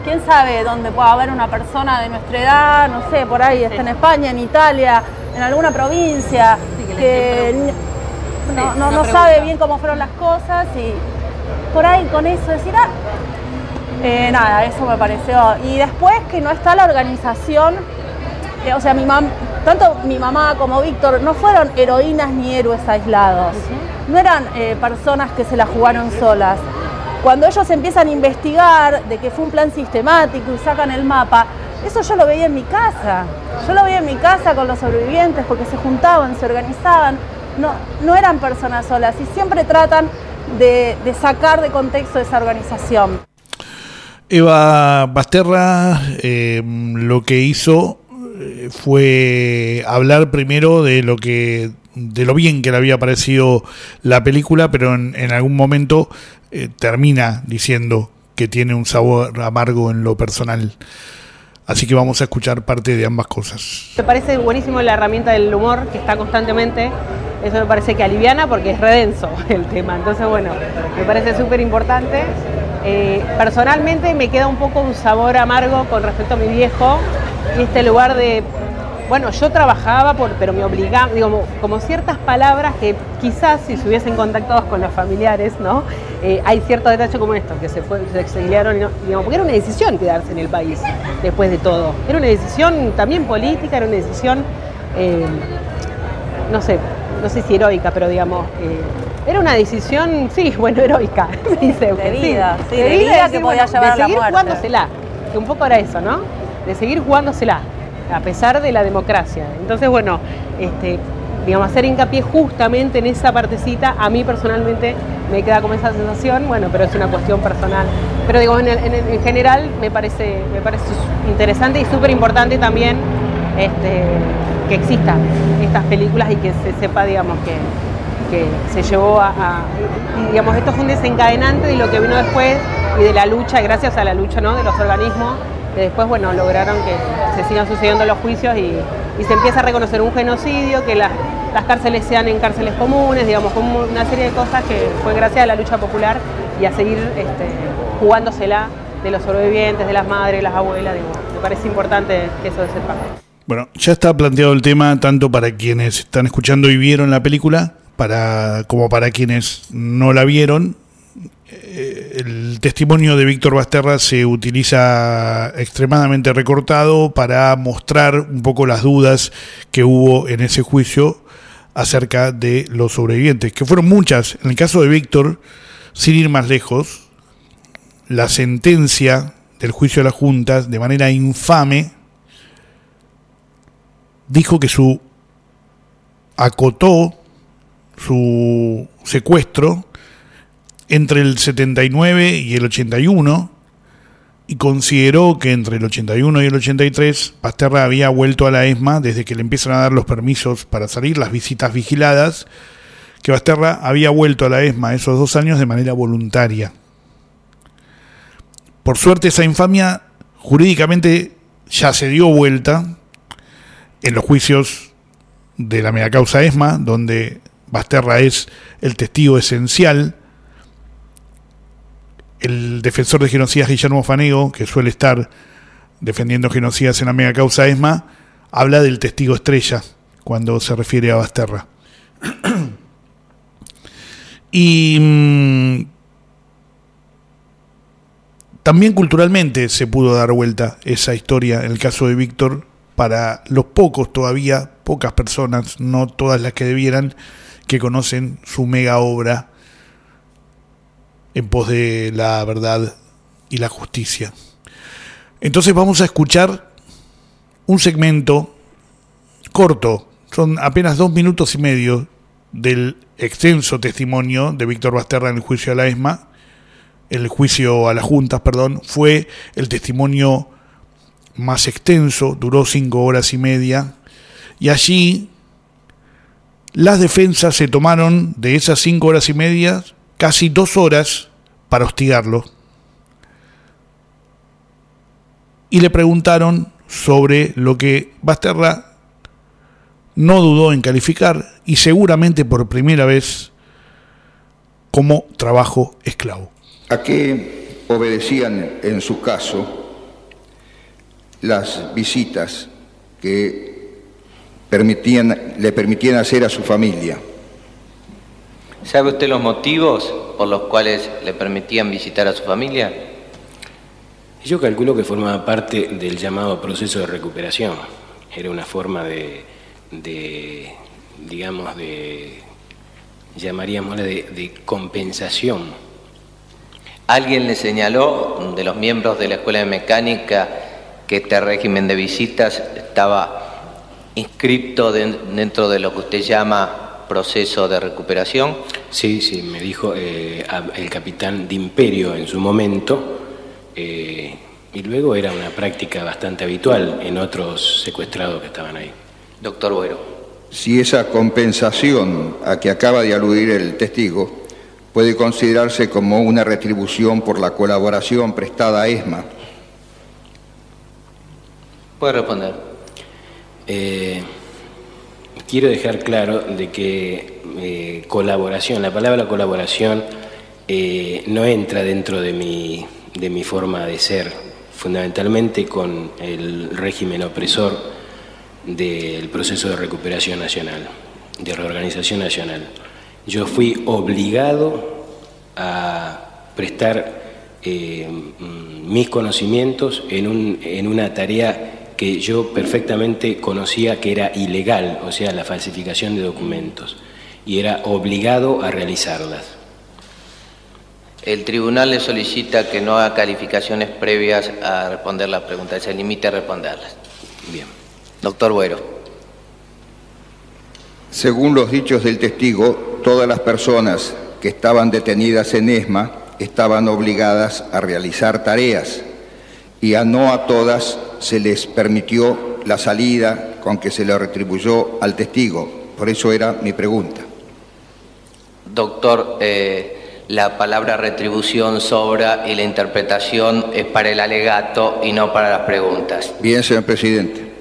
quién sabe dónde pueda haber una persona de nuestra edad, no sé, por ahí está en España, en Italia, en alguna provincia, que no sabe bien cómo fueron las cosas y por ahí con eso decir, nada, eso me pareció. Y después que no está la organización, o sea, tanto mi mamá como Víctor no fueron heroínas ni héroes aislados, no eran personas que se la jugaron solas. Cuando ellos empiezan a investigar de que fue un plan sistemático y sacan el mapa, eso yo lo veía en mi casa. Yo lo veía en mi casa con los sobrevivientes porque se juntaban, se organizaban. No eran personas solas y siempre tratan de sacar de contexto esa organización. Eva Basterra lo que hizo fue hablar primero de lo bien que le había parecido la película, pero en algún momento termina diciendo que tiene un sabor amargo en lo personal. Así que vamos a escuchar parte de ambas cosas. Me parece buenísimo la herramienta del humor que está constantemente. Eso me parece que aliviana porque es redenso el tema. Entonces, bueno, me parece súper importante. Personalmente me queda un poco un sabor amargo con respecto a mi viejo y este lugar de... Bueno, yo trabajaba, pero me obligaban, digo, como ciertas palabras que quizás si se hubiesen contactado con los familiares, ¿no? Hay ciertos detalles como estos, que se exiliaron, digamos, porque era una decisión quedarse en el país después de todo. Era una decisión también política, era una decisión, no sé si heroica, pero digamos, era una decisión, sí, bueno, heroica. De vida, sí, de vida que podía llevar a la muerte. De seguir jugándosela, que un poco era eso, ¿no? De seguir jugándosela, a pesar de la democracia. Entonces, bueno, digamos, hacer hincapié justamente en esa partecita, a mí personalmente me queda como esa sensación, bueno, pero es una cuestión personal. Pero digo, en general me parece interesante y súper importante también que existan estas películas y que se sepa, digamos, que se llevó y, digamos, esto fue un desencadenante de lo que vino después y de la lucha, gracias a la lucha, ¿no?, de los organismos, que después, bueno, lograron que se sigan sucediendo los juicios y se empieza a reconocer un genocidio, que las cárceles sean en cárceles comunes, digamos, como una serie de cosas que fue gracias a la lucha popular y a seguir jugándosela de los sobrevivientes, de las madres, las abuelas, digo, me parece importante que eso se sepa. Bueno, ya está planteado el tema tanto para quienes están escuchando y vieron la película, como para quienes no la vieron. El testimonio de Víctor Basterra se utiliza extremadamente recortado para mostrar un poco las dudas que hubo en ese juicio acerca de los sobrevivientes, que fueron muchas. En el caso de Víctor, sin ir más lejos, la sentencia del juicio de las juntas, de manera infame, dijo que acotó su secuestro entre el 79 y el 81 y consideró que entre el 81 y el 83 Basterra había vuelto a la ESMA desde que le empiezan a dar los permisos para salir, las visitas vigiladas, que Basterra había vuelto a la ESMA esos 2 años de manera voluntaria. Por suerte esa infamia jurídicamente ya se dio vuelta en los juicios de la megacausa ESMA, donde Basterra es el testigo esencial. El defensor de genocidas Guillermo Fanego, que suele estar defendiendo genocidas en la megacausa ESMA, habla del testigo estrella cuando se refiere a Basterra. Y también culturalmente se pudo dar vuelta esa historia en el caso de Víctor para los pocas personas, no todas las que debieran, que conocen su mega obra en pos de la verdad y la justicia. Entonces vamos a escuchar un segmento corto, son apenas 2 minutos y medio del extenso testimonio de Víctor Basterra en el juicio a la ESMA. El juicio a las juntas, fue el testimonio más extenso, duró 5 horas y media, y allí las defensas se tomaron de esas 5 horas y media casi 2 horas para hostigarlo y le preguntaron sobre lo que Basterra no dudó en calificar, y seguramente por primera vez, como trabajo esclavo. ¿A qué obedecían en su caso las visitas que le permitían hacer a su familia. ¿Sabe usted los motivos por los cuales le permitían visitar a su familia? Yo calculo que formaba parte del llamado proceso de recuperación. Era una forma llamaríamosle de compensación. ¿Alguien le señaló de los miembros de la Escuela de Mecánica que este régimen de visitas estaba inscripto dentro de lo que usted llama proceso de recuperación? Sí, me dijo el capitán de Imperio en su momento, y luego era una práctica bastante habitual en otros secuestrados que estaban ahí. Doctor Boero. Si esa compensación a que acaba de aludir el testigo puede considerarse como una retribución por la colaboración prestada a ESMA. Puede responder. Quiero dejar claro de que colaboración, la palabra colaboración no entra dentro de mi forma de ser, fundamentalmente con el régimen opresor del proceso de recuperación nacional, de reorganización nacional. Yo fui obligado a prestar mis conocimientos en una tarea que yo perfectamente conocía que era ilegal, o sea, la falsificación de documentos, y era obligado a realizarlas. El tribunal le solicita que no haga calificaciones previas a responder las preguntas, se limite a responderlas. Bien. Doctor Boero. Según los dichos del testigo, todas las personas que estaban detenidas en ESMA estaban obligadas a realizar tareas y no a todas se les permitió la salida con que se le retribuyó al testigo. Por eso era mi pregunta. Doctor, la palabra retribución sobra y la interpretación es para el alegato y no para las preguntas. Bien, señor presidente.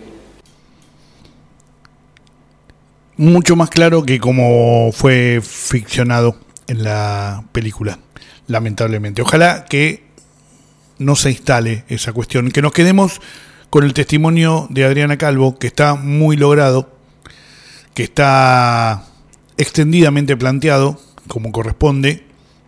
Mucho más claro que como fue ficcionado en la película, lamentablemente. Ojalá que no se instale esa cuestión, que nos quedemos con el testimonio de Adriana Calvo, que está muy logrado, que está extendidamente planteado, como corresponde,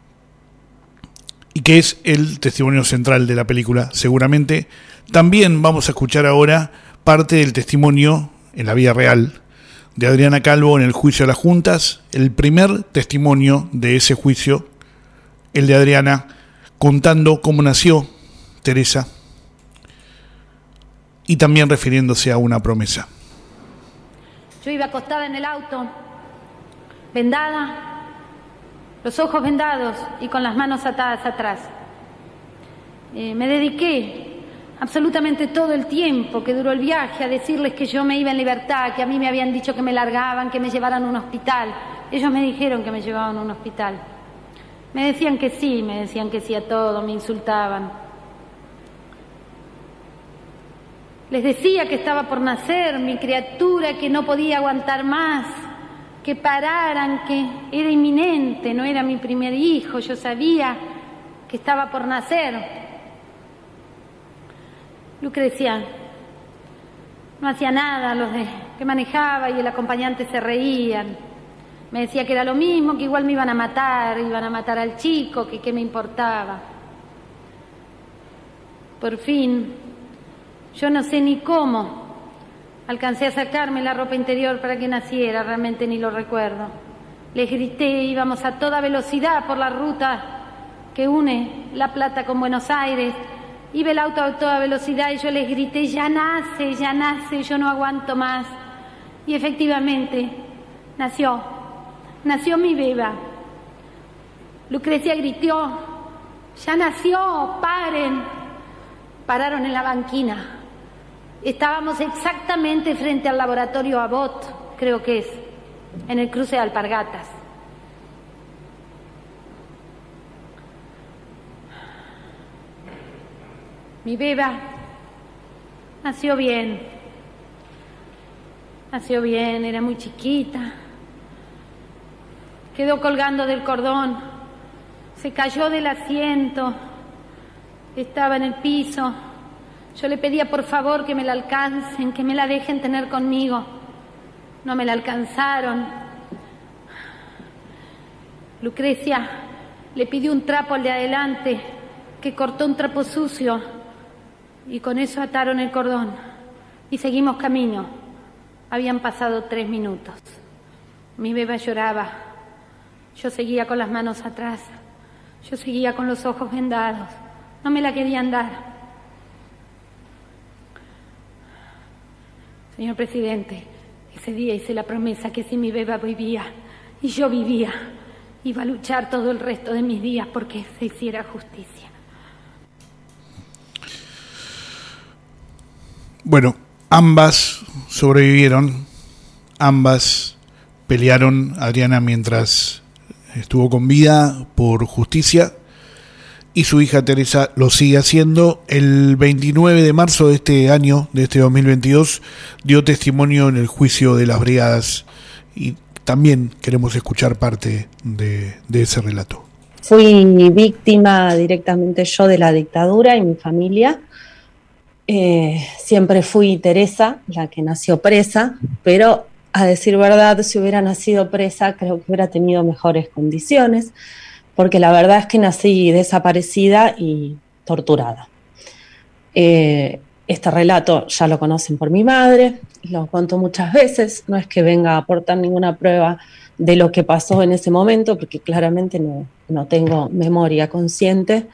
y que es el testimonio central de la película, seguramente. También vamos a escuchar ahora parte del testimonio en la vida real de Adriana Calvo en el juicio a las juntas, el primer testimonio de ese juicio, el de Adriana, contando cómo nació Teresa y también refiriéndose a una promesa. Yo iba acostada en el auto, vendada, los ojos vendados y con las manos atadas atrás. Me dediqué absolutamente todo el tiempo que duró el viaje a decirles que yo me iba en libertad, que a mí me habían dicho que me largaban, que me llevaran a un hospital. Ellos me dijeron que me llevaban a un hospital. Me decían que sí a todo, me insultaban. Les decía que estaba por nacer mi criatura, que no podía aguantar más, que pararan, que era inminente, no era mi primer hijo, yo sabía que estaba por nacer. Lucrecia no hacía nada, los que manejaba y el acompañante se reían. Me decía que era lo mismo, que igual me iban a matar al chico, que qué me importaba. Por fin, yo no sé ni cómo, alcancé a sacarme la ropa interior para que naciera, realmente ni lo recuerdo. Les grité, íbamos a toda velocidad por la ruta que une La Plata con Buenos Aires. Iba el auto a toda velocidad y yo les grité, ya nace, yo no aguanto más. Y efectivamente, nació mi beba. Lucrecia gritó, ya nació, paren. Pararon en la banquina. Estábamos exactamente frente al laboratorio Abbott, creo que es, en el cruce de Alpargatas. Mi beba nació bien, era muy chiquita, quedó colgando del cordón, se cayó del asiento, estaba en el piso, Yo le pedía por favor que me la alcancen, que me la dejen tener conmigo. No me la alcanzaron. Lucrecia le pidió un trapo al de adelante, que cortó un trapo sucio, y con eso ataron el cordón. Y seguimos camino. Habían pasado 3 minutos. Mi beba lloraba. Yo seguía con las manos atrás. Yo seguía con los ojos vendados. No me la querían dar. Señor presidente, ese día hice la promesa que si mi beba vivía y yo vivía, iba a luchar todo el resto de mis días porque se hiciera justicia. Bueno, ambas sobrevivieron, ambas pelearon, Adriana mientras estuvo con vida por justicia, y su hija Teresa lo sigue haciendo. El 29 de marzo de este año, de este 2022, dio testimonio en el juicio de las brigadas, y también queremos escuchar parte de ese relato. Fui víctima directamente yo de la dictadura y mi familia. Siempre fui Teresa, la que nació presa, pero a decir verdad, si hubiera nacido presa, creo que hubiera tenido mejores condiciones, porque la verdad es que nací desaparecida y torturada. Este relato ya lo conocen por mi madre, lo cuento muchas veces, no es que venga a aportar ninguna prueba de lo que pasó en ese momento, porque claramente no tengo memoria consciente,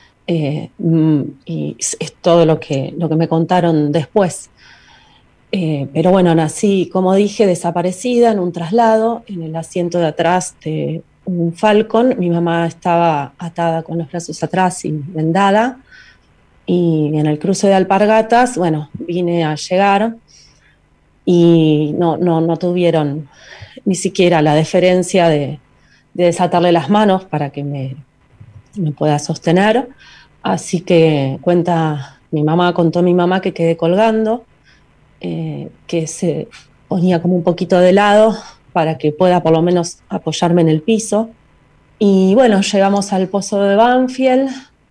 y es todo lo que me contaron después. Pero bueno, nací, como dije, desaparecida en un traslado, en el asiento de atrás de un Falcon. Mi mamá estaba atada con los brazos atrás y vendada, y en el cruce de Alpargatas, bueno, vine a llegar y no tuvieron ni siquiera la deferencia de desatarle las manos para que me pueda sostener. Así que contó mi mamá que quedé colgando, que se ponía como un poquito de lado para que pueda por lo menos apoyarme en el piso. Y bueno, llegamos al pozo de Banfield.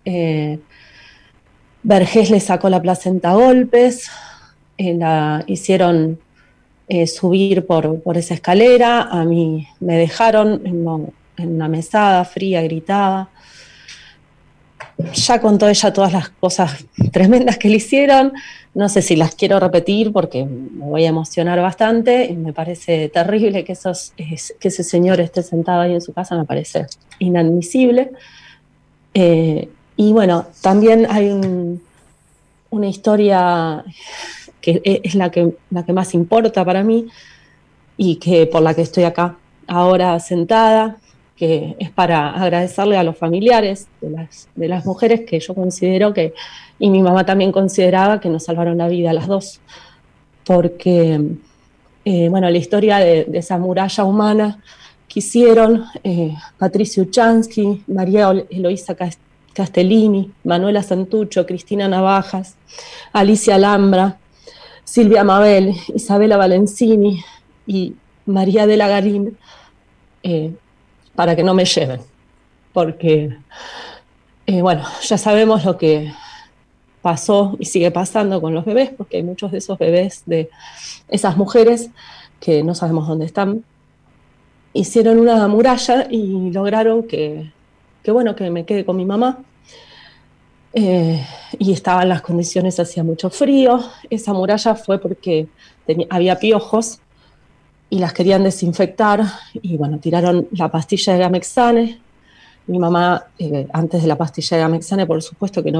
Vergés le sacó la placenta a golpes, la hicieron subir por esa escalera. A mí me dejaron en una mesada fría, gritaba. Ya contó ella todas las cosas tremendas que le hicieron. No sé si las quiero repetir porque me voy a emocionar bastante, y me parece terrible que ese señor esté sentado ahí en su casa, me parece inadmisible. Y bueno, también hay una historia que es la que más importa para mí, y que por la que estoy acá ahora sentada, que es para agradecerle a los familiares de las mujeres que yo considero que, y mi mamá también consideraba, que nos salvaron la vida a las dos, porque bueno, la historia de esa muralla humana que hicieron Patricia Uchansky, María Eloísa Castellini, Manuela Santucho, Cristina Navajas, Alicia Alhambra, Silvia Mabel, Isabela Valenzini y María Adela Garín, para que no me lleven, porque bueno, ya sabemos lo que pasó y sigue pasando con los bebés, porque hay muchos de esos bebés, de esas mujeres que no sabemos dónde están. Hicieron una muralla y lograron que me quede con mi mamá, y estaban las condiciones, hacía mucho frío. Esa muralla fue porque había piojos y las querían desinfectar, y bueno, tiraron la pastilla de Gamexane. Mi mamá, antes de la pastilla de Gamexane, por supuesto que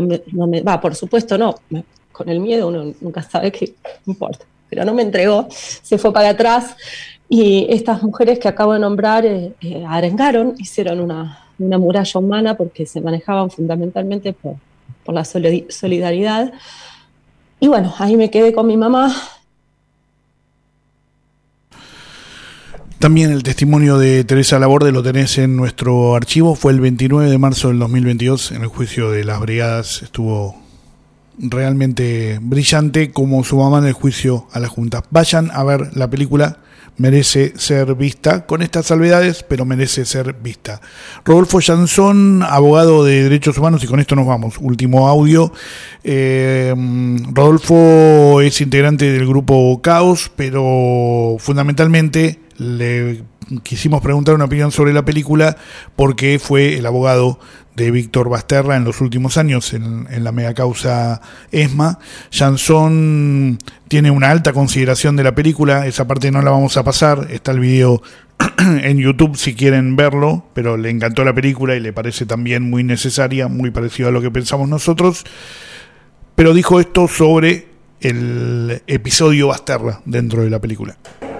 con el miedo uno nunca sabe, qué importa, pero no me entregó, se fue para atrás, y estas mujeres que acabo de nombrar arengaron, hicieron una muralla humana, porque se manejaban fundamentalmente por la solidaridad. Y bueno, ahí me quedé con mi mamá. También el testimonio de Teresa Laborde lo tenés en nuestro archivo. Fue el 29 de marzo del 2022, en el juicio de las brigadas. Estuvo realmente brillante como su mamá en el juicio a la Junta. Vayan a ver la película, merece ser vista, con estas salvedades, pero merece ser vista. Rodolfo Jansson, abogado de derechos humanos, y con esto nos vamos, último audio. Rodolfo es integrante del grupo Caos, pero fundamentalmente le quisimos preguntar una opinión sobre la película porque fue el abogado de Víctor Basterra en los últimos años en la megacausa ESMA. Jansson tiene una alta consideración de la película, esa parte no la vamos a pasar, está el video en YouTube si quieren verlo, pero le encantó la película y le parece también muy necesaria, muy parecido a lo que pensamos nosotros, pero dijo esto sobre el episodio Basterra dentro de la película.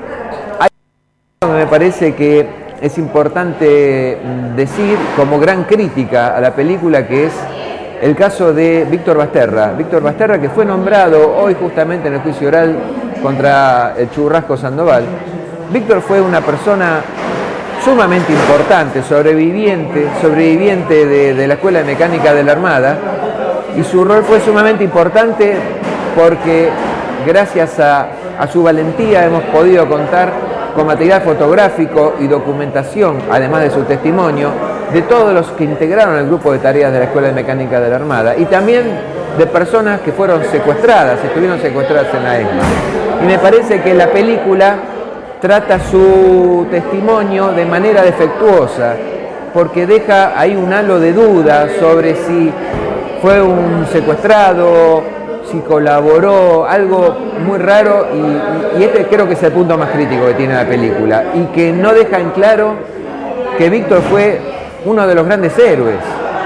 Me parece que es importante decir como gran crítica a la película, que es el caso de Víctor Basterra. Víctor Basterra, que fue nombrado hoy justamente en el juicio oral contra el Churrasco Sandoval. Víctor fue una persona sumamente importante, sobreviviente de la Escuela de Mecánica de la Armada, y su rol fue sumamente importante porque gracias a su valentía hemos podido contar con material fotográfico y documentación, además de su testimonio, de todos los que integraron el grupo de tareas de la Escuela de Mecánica de la Armada, y también de personas que fueron secuestradas, estuvieron secuestradas en la ESMA. Y me parece que la película trata su testimonio de manera defectuosa, porque deja ahí un halo de duda sobre si fue un secuestrado, si colaboró, algo muy raro, y este creo que es el punto más crítico que tiene la película, y que no deja en claro que Víctor fue uno de los grandes héroes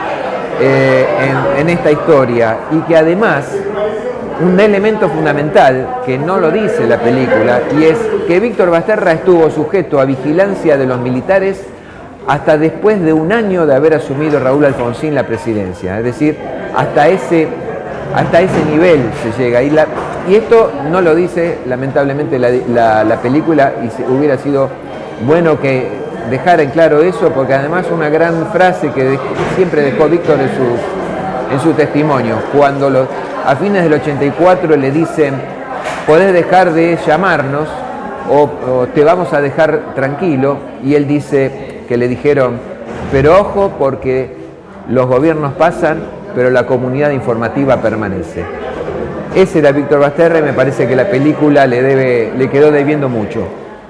en esta historia, y que además un elemento fundamental que no lo dice la película, y es que Víctor Basterra estuvo sujeto a vigilancia de los militares hasta después de un año de haber asumido Raúl Alfonsín la presidencia, es decir, hasta ese nivel se llega. Y esto no lo dice lamentablemente la película, y hubiera sido bueno que dejara en claro eso, porque además una gran frase que siempre dejó Víctor en su testimonio, cuando a fines del 84 le dicen: podés dejar de llamarnos o te vamos a dejar tranquilo, y él dice que le dijeron: pero ojo, porque los gobiernos pasan, pero la comunidad informativa permanece. Ese era Víctor Basterra, y me parece que la película le quedó debiendo mucho.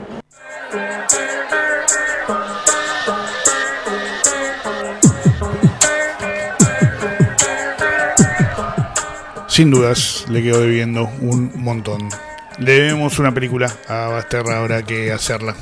Sin dudas le quedó debiendo un montón. Le debemos una película a Basterra, ahora que hacerla.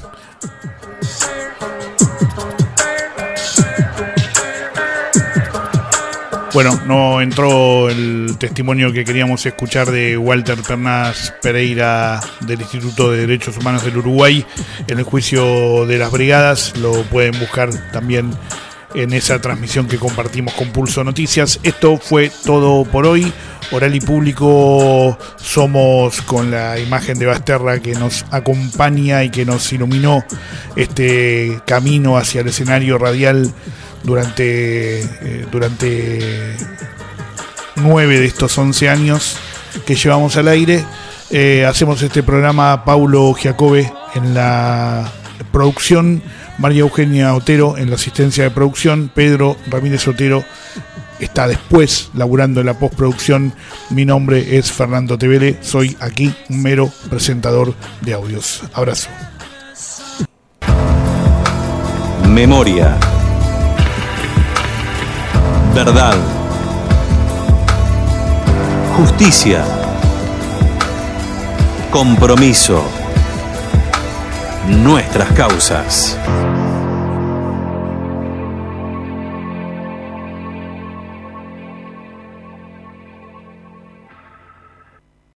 Bueno, no entró el testimonio que queríamos escuchar de Walter Pernas Pereira del Instituto de Derechos Humanos del Uruguay en el juicio de las brigadas. Lo pueden buscar también en esa transmisión que compartimos con Pulso Noticias. Esto fue todo por hoy. Oral y Público somos con la imagen de Basterra que nos acompaña y que nos iluminó este camino hacia el escenario radial durante 9 de estos 11 años que llevamos al aire. Hacemos este programa Paulo Giacobbe en la producción, María Eugenia Otero en la asistencia de producción, Pedro Ramírez Otero está después laburando en la postproducción. Mi nombre es Fernando Tevele, soy aquí un mero presentador de audios. Abrazo. Memoria. Verdad. Justicia. Compromiso. Nuestras causas.